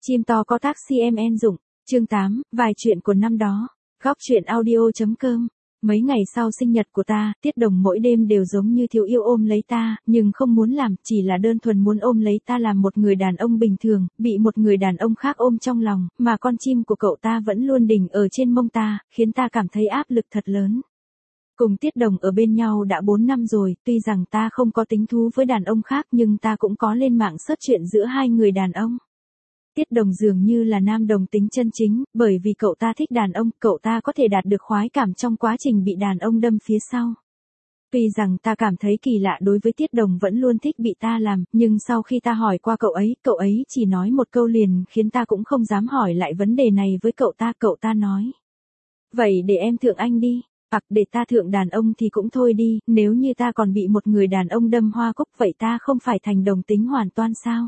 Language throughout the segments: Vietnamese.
Chim to có taxi em en dụng. Chương 8, vài chuyện của năm đó. Góc truyện audio.com. Mấy ngày sau sinh nhật của ta, Tiết Đồng mỗi đêm đều giống như thiếu yêu ôm lấy ta, nhưng không muốn làm, chỉ là đơn thuần muốn ôm lấy ta làm một người đàn ông bình thường, bị một người đàn ông khác ôm trong lòng, mà con chim của cậu ta vẫn luôn đỉnh ở trên mông ta, khiến ta cảm thấy áp lực thật lớn. Cùng Tiết Đồng ở bên nhau đã 4 năm rồi, tuy rằng ta không có tính thú với đàn ông khác nhưng ta cũng có lên mạng search chuyện giữa hai người đàn ông. Tiết Đồng dường như là nam đồng tính chân chính, bởi vì cậu ta thích đàn ông, cậu ta có thể đạt được khoái cảm trong quá trình bị đàn ông đâm phía sau. Tuy rằng ta cảm thấy kỳ lạ đối với Tiết Đồng vẫn luôn thích bị ta làm, nhưng sau khi ta hỏi qua cậu ấy chỉ nói một câu liền khiến ta cũng không dám hỏi lại vấn đề này với cậu ta nói. Vậy để em thượng anh đi, hoặc để ta thượng đàn ông thì cũng thôi đi, nếu như ta còn bị một người đàn ông đâm hoa cúc vậy ta không phải thành đồng tính hoàn toàn sao?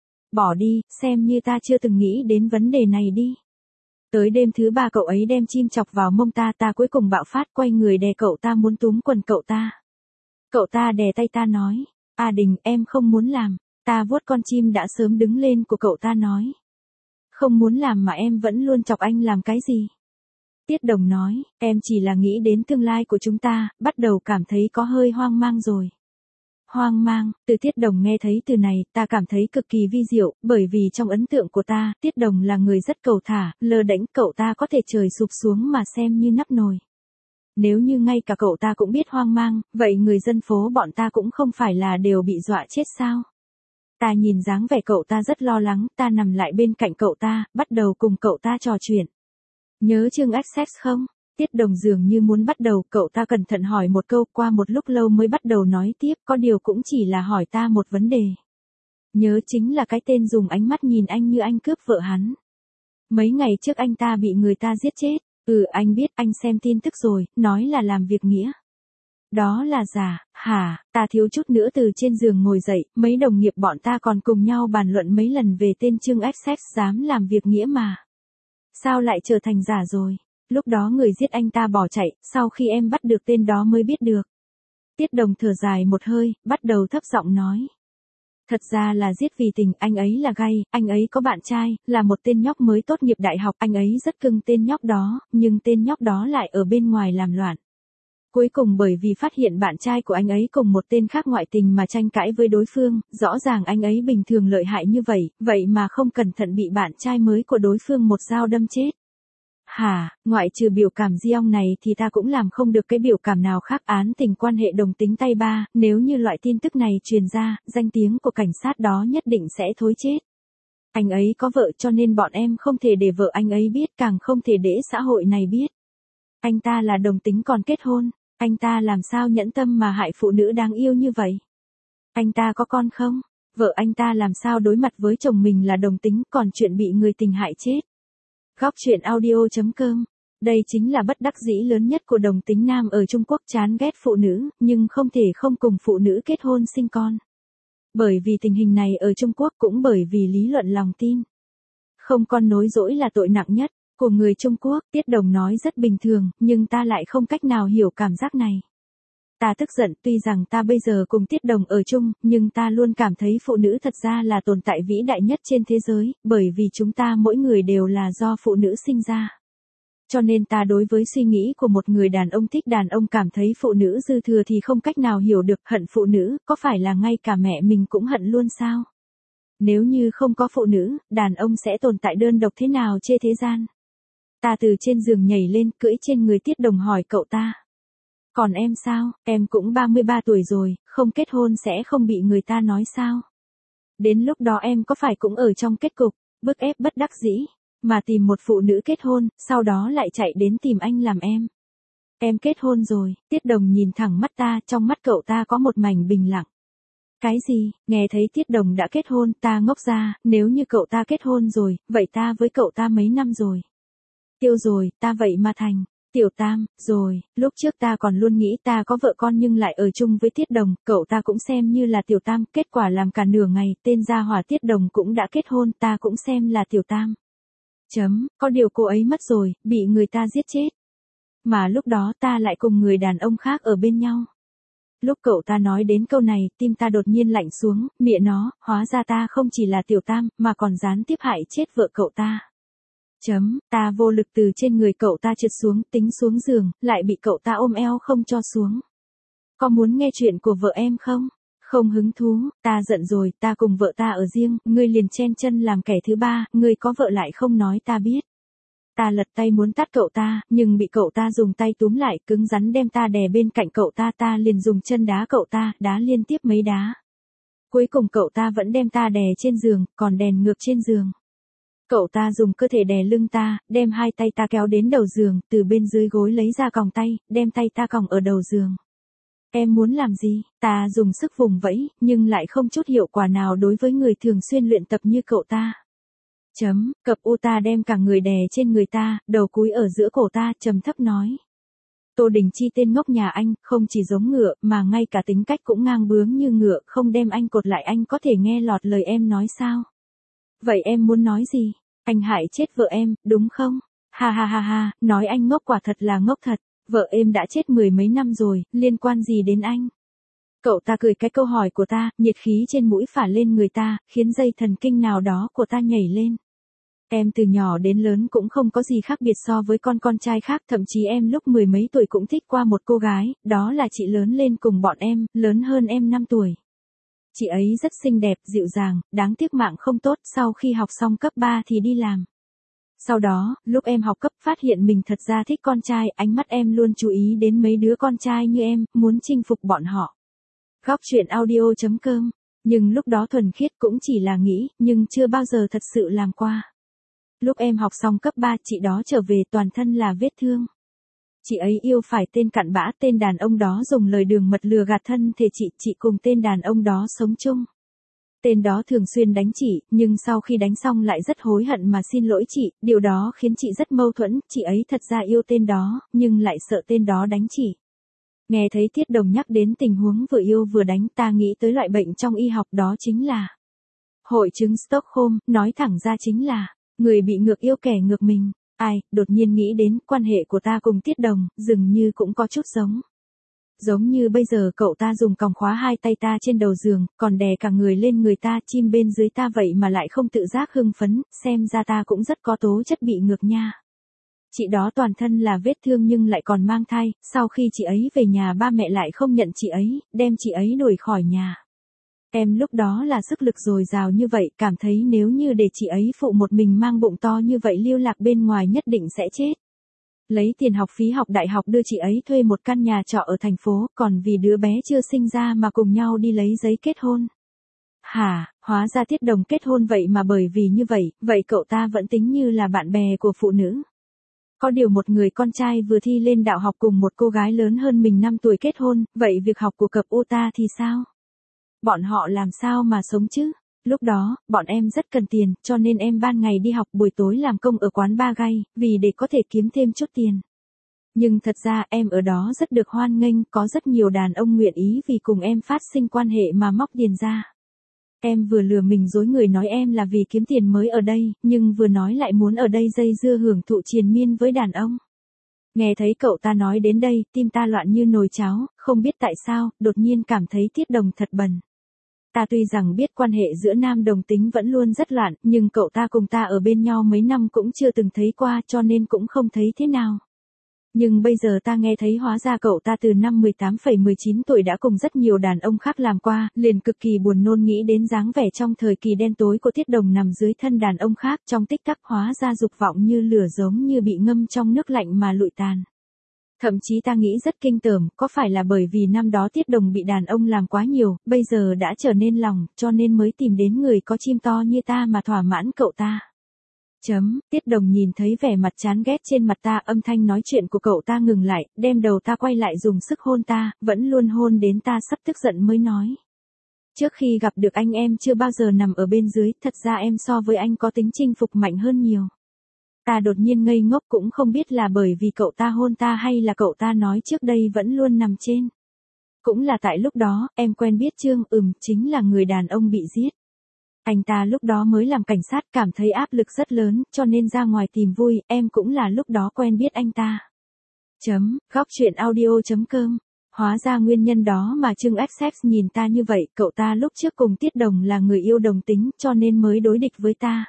Bỏ đi, xem như ta chưa từng nghĩ đến vấn đề này đi. Tới đêm thứ 3 cậu ấy đem chim chọc vào mông ta, ta cuối cùng bạo phát quay người đè cậu ta muốn túm quần cậu ta. Cậu ta đè tay ta nói, Đình em không muốn làm, ta vuốt con chim đã sớm đứng lên của cậu ta nói. Không muốn làm mà em vẫn luôn chọc anh làm cái gì? Tiết Đồng nói, em chỉ là nghĩ đến tương lai của chúng ta, bắt đầu cảm thấy có hơi hoang mang rồi. Hoang mang, từ Tiết Đồng nghe thấy từ này, ta cảm thấy cực kỳ vi diệu, bởi vì trong ấn tượng của ta, Tiết Đồng là người rất cầu thả, lơ đễnh, cậu ta có thể trời sụp xuống mà xem như nắp nồi. Nếu như ngay cả cậu ta cũng biết hoang mang, vậy người dân phố bọn ta cũng không phải là đều bị dọa chết sao? Ta nhìn dáng vẻ cậu ta rất lo lắng, ta nằm lại bên cạnh cậu ta, bắt đầu cùng cậu ta trò chuyện. Nhớ chương Access không? Tiết Đồng dường như muốn bắt đầu, cậu ta cẩn thận hỏi một câu, qua một lúc lâu mới bắt đầu nói tiếp, có điều cũng chỉ là hỏi ta một vấn đề. Nhớ chính là cái tên dùng ánh mắt nhìn anh như anh cướp vợ hắn. Mấy ngày trước anh ta bị người ta giết chết, anh biết, anh xem tin tức rồi, nói là làm việc nghĩa. Đó là giả, hả? Ta thiếu chút nữa từ trên giường ngồi dậy, mấy đồng nghiệp bọn ta còn cùng nhau bàn luận mấy lần về tên Trương Access dám làm việc nghĩa mà. Sao lại trở thành giả rồi? Lúc đó người giết anh ta bỏ chạy, sau khi em bắt được tên đó mới biết được. Tiết Đồng thở dài một hơi, bắt đầu thấp giọng nói. Thật ra là giết vì tình, anh ấy là gay, anh ấy có bạn trai, là một tên nhóc mới tốt nghiệp đại học, anh ấy rất cưng tên nhóc đó, nhưng tên nhóc đó lại ở bên ngoài làm loạn. Cuối cùng bởi vì phát hiện bạn trai của anh ấy cùng một tên khác ngoại tình mà tranh cãi với đối phương, rõ ràng anh ấy bình thường lợi hại như vậy mà không cẩn thận bị bạn trai mới của đối phương một dao đâm chết. Hả, ngoại trừ biểu cảm Giong này thì ta cũng làm không được cái biểu cảm nào khác. Án tình quan hệ đồng tính tay ba, nếu như loại tin tức này truyền ra, danh tiếng của cảnh sát đó nhất định sẽ thối chết. Anh ấy có vợ cho nên bọn em không thể để vợ anh ấy biết, càng không thể để xã hội này biết. Anh ta là đồng tính còn kết hôn, anh ta làm sao nhẫn tâm mà hại phụ nữ đáng yêu như vậy? Anh ta có con không? Vợ anh ta làm sao đối mặt với chồng mình là đồng tính còn chuyện bị người tình hại chết? Góc truyện audio.com. Đây chính là bất đắc dĩ lớn nhất của đồng tính nam ở Trung Quốc, chán ghét phụ nữ, nhưng không thể không cùng phụ nữ kết hôn sinh con. Bởi vì tình hình này ở Trung Quốc cũng bởi vì lý luận lòng tin. Không con nối dõi là tội nặng nhất, của người Trung Quốc. Tiết Đồng nói rất bình thường, nhưng ta lại không cách nào hiểu cảm giác này. Ta tức giận, tuy rằng ta bây giờ cùng Tiết Đồng ở chung, nhưng ta luôn cảm thấy phụ nữ thật ra là tồn tại vĩ đại nhất trên thế giới, bởi vì chúng ta mỗi người đều là do phụ nữ sinh ra. Cho nên ta đối với suy nghĩ của một người đàn ông thích đàn ông cảm thấy phụ nữ dư thừa thì không cách nào hiểu được, hận phụ nữ, có phải là ngay cả mẹ mình cũng hận luôn sao? Nếu như không có phụ nữ, đàn ông sẽ tồn tại đơn độc thế nào trên thế gian? Ta từ trên giường nhảy lên, cưỡi trên người Tiết Đồng hỏi cậu ta. Còn em sao, em cũng 33 tuổi rồi, không kết hôn sẽ không bị người ta nói sao? Đến lúc đó em có phải cũng ở trong kết cục, bức ép bất đắc dĩ, mà tìm một phụ nữ kết hôn, sau đó lại chạy đến tìm anh làm em? Em kết hôn rồi, Tiết Đồng nhìn thẳng mắt ta, trong mắt cậu ta có một mảnh bình lặng. Cái gì, nghe thấy Tiết Đồng đã kết hôn, ta ngốc ra, nếu như cậu ta kết hôn rồi, vậy ta với cậu ta mấy năm rồi? Tiêu rồi, ta vậy mà thành Tiểu Tam, rồi, lúc trước ta còn luôn nghĩ ta có vợ con nhưng lại ở chung với Tiết Đồng, cậu ta cũng xem như là Tiểu Tam, kết quả làm cả nửa ngày, tên gia hỏa Tiết Đồng cũng đã kết hôn, ta cũng xem là Tiểu Tam. Có điều cô ấy mất rồi, bị người ta giết chết. Mà lúc đó ta lại cùng người đàn ông khác ở bên nhau. Lúc cậu ta nói đến câu này, tim ta đột nhiên lạnh xuống, mẹ nó, hóa ra ta không chỉ là tiểu tam, mà còn gián tiếp hại chết vợ cậu ta. Ta vô lực từ trên người cậu ta trượt xuống, tính xuống giường, lại bị cậu ta ôm eo không cho xuống. Có muốn nghe chuyện của vợ em không? Không hứng thú, ta giận rồi, ta cùng vợ ta ở riêng, ngươi liền chen chân làm kẻ thứ ba, ngươi có vợ lại không nói ta biết. Ta lật tay muốn tát cậu ta, nhưng bị cậu ta dùng tay túm lại, cứng rắn đem ta đè bên cạnh cậu ta liền dùng chân đá cậu ta, đá liên tiếp mấy đá. Cuối cùng cậu ta vẫn đem ta đè trên giường, còn đèn ngược trên giường. Cậu ta dùng cơ thể đè lưng ta, đem hai tay ta kéo đến đầu giường, từ bên dưới gối lấy ra còng tay, đem tay ta còng ở đầu giường. Em muốn làm gì? Ta dùng sức vùng vẫy, nhưng lại không chút hiệu quả nào đối với người thường xuyên luyện tập như cậu ta. Cập u ta đem cả người đè trên người ta, đầu cúi ở giữa cổ ta, trầm thấp nói. Tô Đình Chi tên ngốc nhà anh, không chỉ giống ngựa, mà ngay cả tính cách cũng ngang bướng như ngựa, không đem anh cột lại anh có thể nghe lọt lời em nói sao? Vậy em muốn nói gì? Anh hại chết vợ em, đúng không? Ha ha ha ha, nói anh ngốc quả thật là ngốc thật, vợ em đã chết 10 mấy năm rồi, liên quan gì đến anh? Cậu ta cười cái câu hỏi của ta, nhiệt khí trên mũi phả lên người ta, khiến dây thần kinh nào đó của ta nhảy lên. Em từ nhỏ đến lớn cũng không có gì khác biệt so với con trai khác, thậm chí em lúc 10 mấy tuổi cũng thích qua một cô gái, đó là chị lớn lên cùng bọn em, lớn hơn em 5 tuổi. Chị ấy rất xinh đẹp, dịu dàng, đáng tiếc mạng không tốt, sau khi học xong cấp 3 thì đi làm. Sau đó, lúc em học cấp phát hiện mình thật ra thích con trai, ánh mắt em luôn chú ý đến mấy đứa con trai như em, muốn chinh phục bọn họ. Góc truyện audio.com. Nhưng lúc đó thuần khiết cũng chỉ là nghĩ, nhưng chưa bao giờ thật sự làm qua. Lúc em học xong cấp 3, chị đó trở về toàn thân là vết thương. Chị ấy yêu phải tên cặn bã, tên đàn ông đó dùng lời đường mật lừa gạt thân thể chị cùng tên đàn ông đó sống chung. Tên đó thường xuyên đánh chị, nhưng sau khi đánh xong lại rất hối hận mà xin lỗi chị, điều đó khiến chị rất mâu thuẫn, chị ấy thật ra yêu tên đó, nhưng lại sợ tên đó đánh chị. Nghe thấy Tiết Đồng nhắc đến tình huống vừa yêu vừa đánh, ta nghĩ tới loại bệnh trong y học, đó chính là hội chứng Stockholm, nói thẳng ra chính là người bị ngược yêu kẻ ngược mình. Đột nhiên nghĩ đến quan hệ của ta cùng Tiết Đồng, dường như cũng có chút giống. Giống như bây giờ cậu ta dùng còng khóa hai tay ta trên đầu giường, còn đè cả người lên người ta, chim bên dưới ta vậy mà lại không tự giác hưng phấn, xem ra ta cũng rất có tố chất bị ngược nha. Chị đó toàn thân là vết thương nhưng lại còn mang thai, sau khi chị ấy về nhà ba mẹ lại không nhận chị ấy, đem chị ấy đuổi khỏi nhà. Em lúc đó là sức lực dồi dào như vậy, cảm thấy nếu như để chị ấy phụ một mình mang bụng to như vậy lưu lạc bên ngoài nhất định sẽ chết. Lấy tiền học phí học đại học đưa chị ấy thuê một căn nhà trọ ở thành phố, còn vì đứa bé chưa sinh ra mà cùng nhau đi lấy giấy kết hôn. Hóa ra Tiết Đồng kết hôn vậy mà bởi vì như vậy cậu ta vẫn tính như là bạn bè của phụ nữ. Có điều một người con trai vừa thi lên đạo học cùng một cô gái lớn hơn mình 5 tuổi kết hôn, vậy việc học của cặp ô ta thì sao? Bọn họ làm sao mà sống chứ? Lúc đó, bọn em rất cần tiền, cho nên em ban ngày đi học buổi tối làm công ở quán bar gay, vì để có thể kiếm thêm chút tiền. Nhưng thật ra em ở đó rất được hoan nghênh, có rất nhiều đàn ông nguyện ý vì cùng em phát sinh quan hệ mà móc tiền ra. Em vừa lừa mình dối người nói em là vì kiếm tiền mới ở đây, nhưng vừa nói lại muốn ở đây dây dưa hưởng thụ triền miên với đàn ông. Nghe thấy cậu ta nói đến đây, tim ta loạn như nồi cháo, không biết tại sao, đột nhiên cảm thấy Tiết Đồng thật bần. Ta tuy rằng biết quan hệ giữa nam đồng tính vẫn luôn rất loạn, nhưng cậu ta cùng ta ở bên nhau mấy năm cũng chưa từng thấy qua, cho nên cũng không thấy thế nào. Nhưng bây giờ ta nghe thấy hóa ra cậu ta từ năm 18,19 tuổi đã cùng rất nhiều đàn ông khác làm qua, liền cực kỳ buồn nôn nghĩ đến dáng vẻ trong thời kỳ đen tối của Tiết Đồng nằm dưới thân đàn ông khác, trong tích tắc hóa ra dục vọng như lửa giống như bị ngâm trong nước lạnh mà lụi tàn. Thậm chí ta nghĩ rất kinh tởm, có phải là bởi vì năm đó Tiết Đồng bị đàn ông làm quá nhiều, bây giờ đã trở nên lòng, cho nên mới tìm đến người có chim to như ta mà thỏa mãn cậu ta. Tiết Đồng nhìn thấy vẻ mặt chán ghét trên mặt ta, âm thanh nói chuyện của cậu ta ngừng lại, đem đầu ta quay lại dùng sức hôn ta, vẫn luôn hôn đến ta sắp tức giận mới nói. Trước khi gặp được anh em chưa bao giờ nằm ở bên dưới, thật ra em so với anh có tính chinh phục mạnh hơn nhiều. Ta đột nhiên ngây ngốc, cũng không biết là bởi vì cậu ta hôn ta hay là cậu ta nói trước đây vẫn luôn nằm trên. Cũng là tại lúc đó, em quen biết Trương, chính là người đàn ông bị giết. Anh ta lúc đó mới làm cảnh sát, cảm thấy áp lực rất lớn, cho nên ra ngoài tìm vui, em cũng là lúc đó quen biết anh ta. Góc truyện audio.com Hóa ra nguyên nhân đó mà Trương XX nhìn ta như vậy, cậu ta lúc trước cùng Tiết Đồng là người yêu đồng tính cho nên mới đối địch với ta.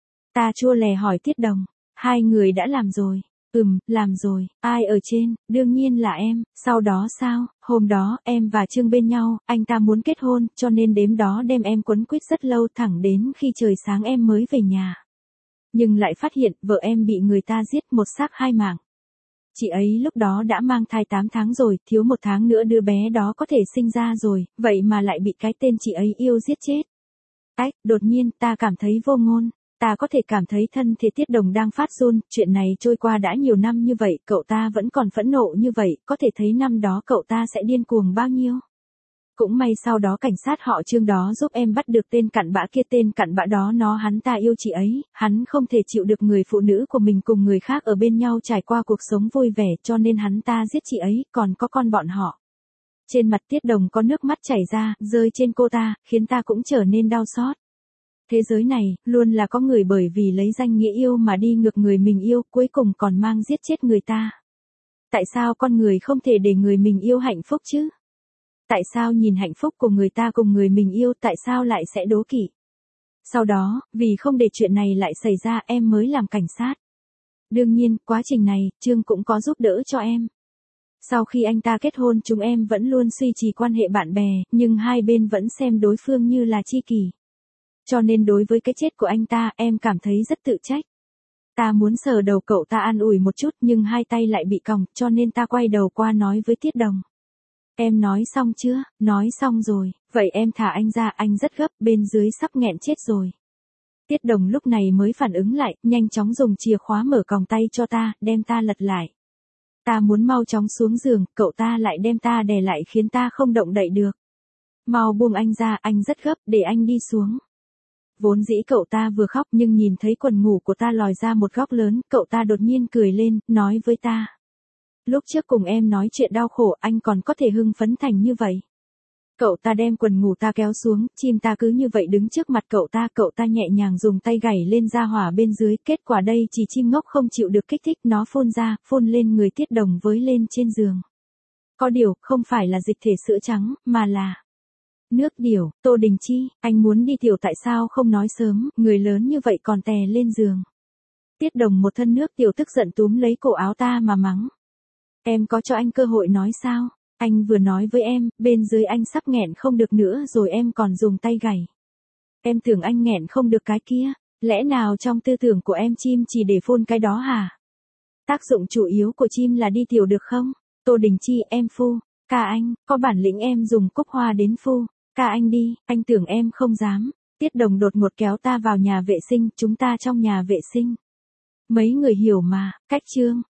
Ta chua lè hỏi Tiết Đồng, hai người đã làm rồi. Làm rồi, ai ở trên, đương nhiên là em, sau đó sao, hôm đó, em và Trương bên nhau, anh ta muốn kết hôn, cho nên đêm đó đem em quấn quýt rất lâu thẳng đến khi trời sáng em mới về nhà. Nhưng lại phát hiện, vợ em bị người ta giết một xác hai mạng. Chị ấy lúc đó đã mang thai 8 tháng rồi, thiếu 1 tháng nữa đứa bé đó có thể sinh ra rồi, vậy mà lại bị cái tên chị ấy yêu giết chết. Đột nhiên ta cảm thấy vô ngôn. Ta có thể cảm thấy thân thể Tiết Đồng đang phát run, chuyện này trôi qua đã nhiều năm như vậy, cậu ta vẫn còn phẫn nộ như vậy, có thể thấy năm đó cậu ta sẽ điên cuồng bao nhiêu. Cũng may sau đó cảnh sát họ Trương đó giúp em bắt được tên cặn bã kia, tên cặn bã đó hắn ta yêu chị ấy, hắn không thể chịu được người phụ nữ của mình cùng người khác ở bên nhau trải qua cuộc sống vui vẻ cho nên hắn ta giết chị ấy, còn có con bọn họ. Trên mặt Tiết Đồng có nước mắt chảy ra, rơi trên cô ta, khiến ta cũng trở nên đau xót. Thế giới này, luôn là có người bởi vì lấy danh nghĩa yêu mà đi ngược người mình yêu, cuối cùng còn mang giết chết người ta. Tại sao con người không thể để người mình yêu hạnh phúc chứ? Tại sao nhìn hạnh phúc của người ta cùng người mình yêu, tại sao lại sẽ đố kỵ? Sau đó, vì không để chuyện này lại xảy ra em mới làm cảnh sát. Đương nhiên, quá trình này, Trương cũng có giúp đỡ cho em. Sau khi anh ta kết hôn chúng em vẫn luôn duy trì quan hệ bạn bè, nhưng hai bên vẫn xem đối phương như là tri kỷ. Cho nên đối với cái chết của anh ta, em cảm thấy rất tự trách. Ta muốn sờ đầu cậu ta an ủi một chút nhưng hai tay lại bị còng, cho nên ta quay đầu qua nói với Tiết Đồng. Em nói xong chưa? Nói xong rồi, vậy em thả anh ra, anh rất gấp, bên dưới sắp nghẹn chết rồi. Tiết Đồng lúc này mới phản ứng lại, nhanh chóng dùng chìa khóa mở còng tay cho ta, đem ta lật lại. Ta muốn mau chóng xuống giường, cậu ta lại đem ta đè lại khiến ta không động đậy được. Mau buông anh ra, anh rất gấp, để anh đi xuống. Vốn dĩ cậu ta vừa khóc nhưng nhìn thấy quần ngủ của ta lòi ra một góc lớn, cậu ta đột nhiên cười lên, nói với ta. Lúc trước cùng em nói chuyện đau khổ anh còn có thể hưng phấn thành như vậy. Cậu ta đem quần ngủ ta kéo xuống, chim ta cứ như vậy đứng trước mặt cậu ta nhẹ nhàng dùng tay gảy lên ra hỏa bên dưới, kết quả đây chỉ chim ngốc không chịu được kích thích, nó phun ra, phun lên người Tiết Đồng với lên trên giường. Có điều, không phải là dịch thể sữa trắng, mà là nước tiểu. Tô Đình Chi, anh muốn đi tiểu tại sao không nói sớm, người lớn như vậy còn tè lên giường. Tiết Đồng một thân nước tiểu tức giận túm lấy cổ áo ta mà mắng. Em có cho anh cơ hội nói sao? Anh vừa nói với em, bên dưới anh sắp nghẹn không được nữa rồi em còn dùng tay gảy. Em tưởng anh nghẹn không được cái kia, lẽ nào trong tư tưởng của em chim chỉ để phun cái đó hả? Tác dụng chủ yếu của chim là đi tiểu được không? Tô Đình Chi, em phu. Ca anh, có bản lĩnh em dùng cúc hoa đến phu. Ca anh đi, anh tưởng em không dám. Tiết Đồng đột ngột kéo ta vào nhà vệ sinh, chúng ta trong nhà vệ sinh. Mấy người hiểu mà, cách Trương,